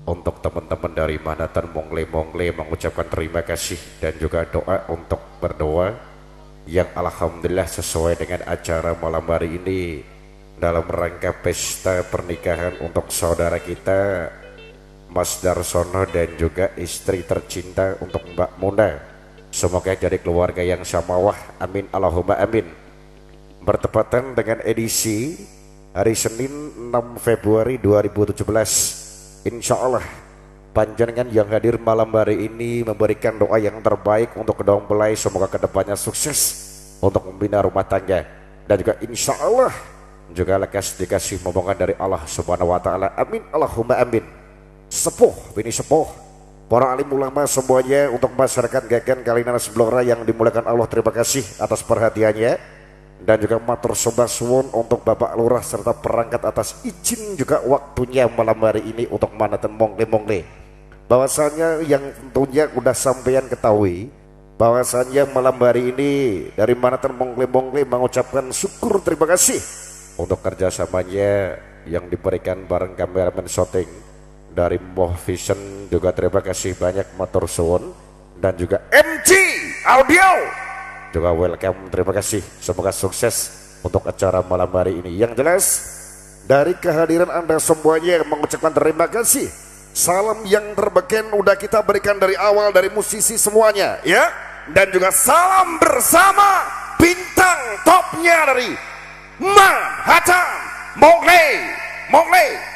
untuk teman-teman dari Manhattan Mongle mengucapkan terima kasih dan juga doa untuk berdoa yang alhamdulillah sesuai dengan acara malam hari ini dalam rangka pesta pernikahan untuk saudara kita Mas Darsono dan juga istri tercinta untuk Mbak Muna. Semoga jadi keluarga yang samawah, amin Allahumma amin. Bertepatan dengan edisi hari Senin 6 Februari 2017, insya Allah panjenengan yang hadir malam hari ini memberikan doa yang terbaik untuk kedua mempelai. Semoga kedepannya sukses untuk membina rumah tangga, dan juga insya Allah juga lekas dikasih momongan dari Allah Subhanahu wa Ta'ala, amin Allahumma amin. Sepuh bini sepuh, para alim ulama semuanya, untuk masyarakat Gagan Kalinas Blora yang dimuliakan Allah, terima kasih atas perhatiannya, dan juga matur sembah suwun untuk Bapak Lurah serta perangkat atas izin juga waktunya malam hari ini untuk Manhattan Mongle. Bahwasanya yang tentunya udah sampean ketahui bahwasanya malam hari ini dari Manhattan Mongle mengucapkan syukur terima kasih untuk kerjasamanya yang diberikan bareng kameramen syuting dari Moh Vision, juga terima kasih banyak matur suwun, dan juga MG Audio juga welcome, terima kasih. Semoga sukses untuk acara malam hari ini. Yang jelas dari kehadiran Anda semuanya mengucapkan terima kasih. Salam yang terbeken udah kita berikan dari awal dari musisi semuanya ya, dan juga salam bersama bintang topnya dari Manhattan Mongle.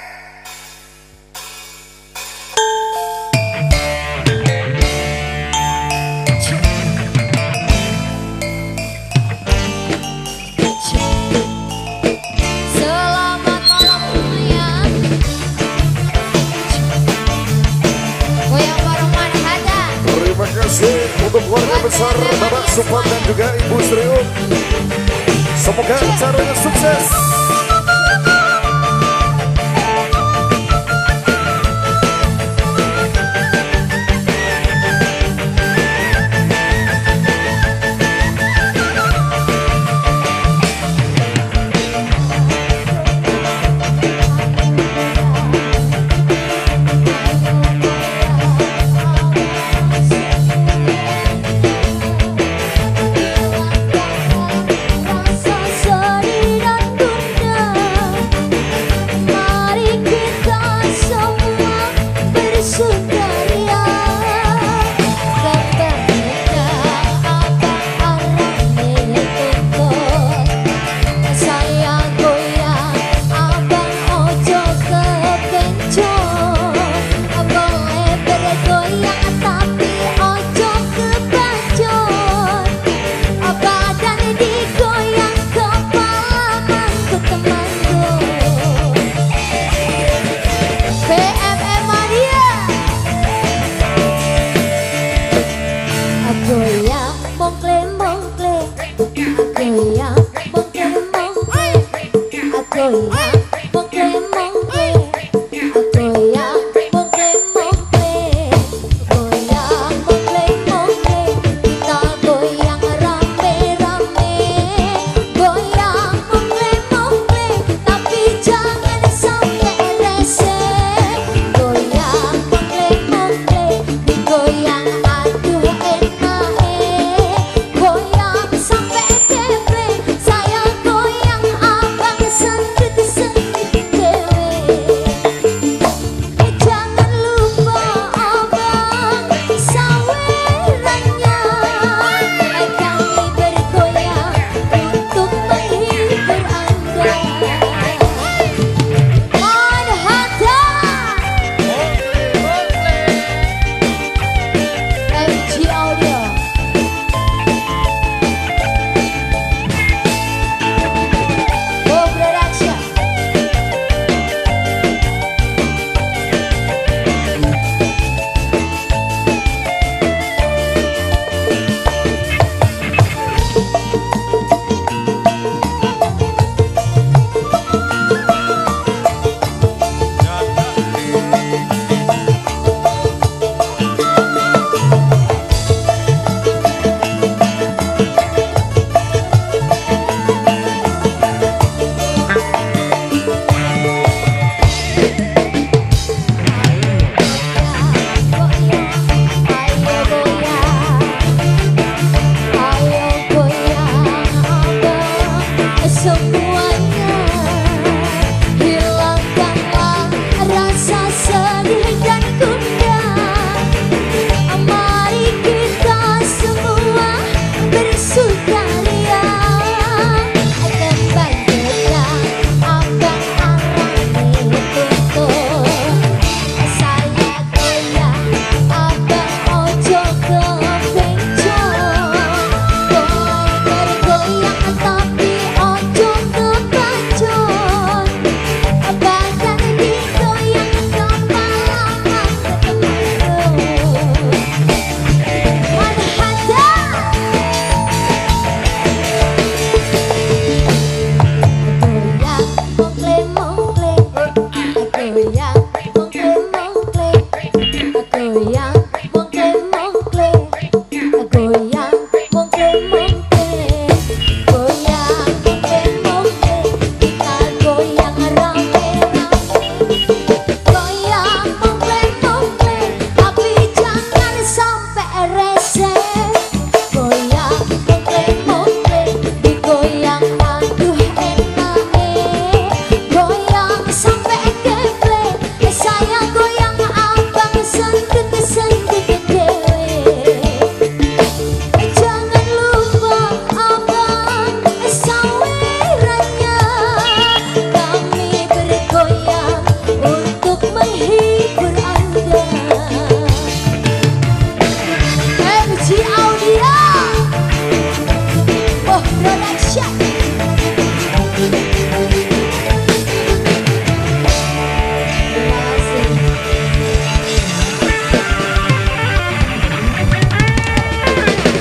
Untuk keluarga besar Bapak Supan dan juga Ibu Sriun, semoga acaranya sukses. sedih dan gundah. Mari kita semua bersukaria, kembali dekat abang arang itu. Saya goyang abang ojo kebencong, bergoyang tapi ojo kepancon. Badan digoyang kepala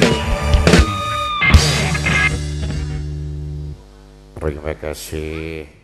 Terima kasih.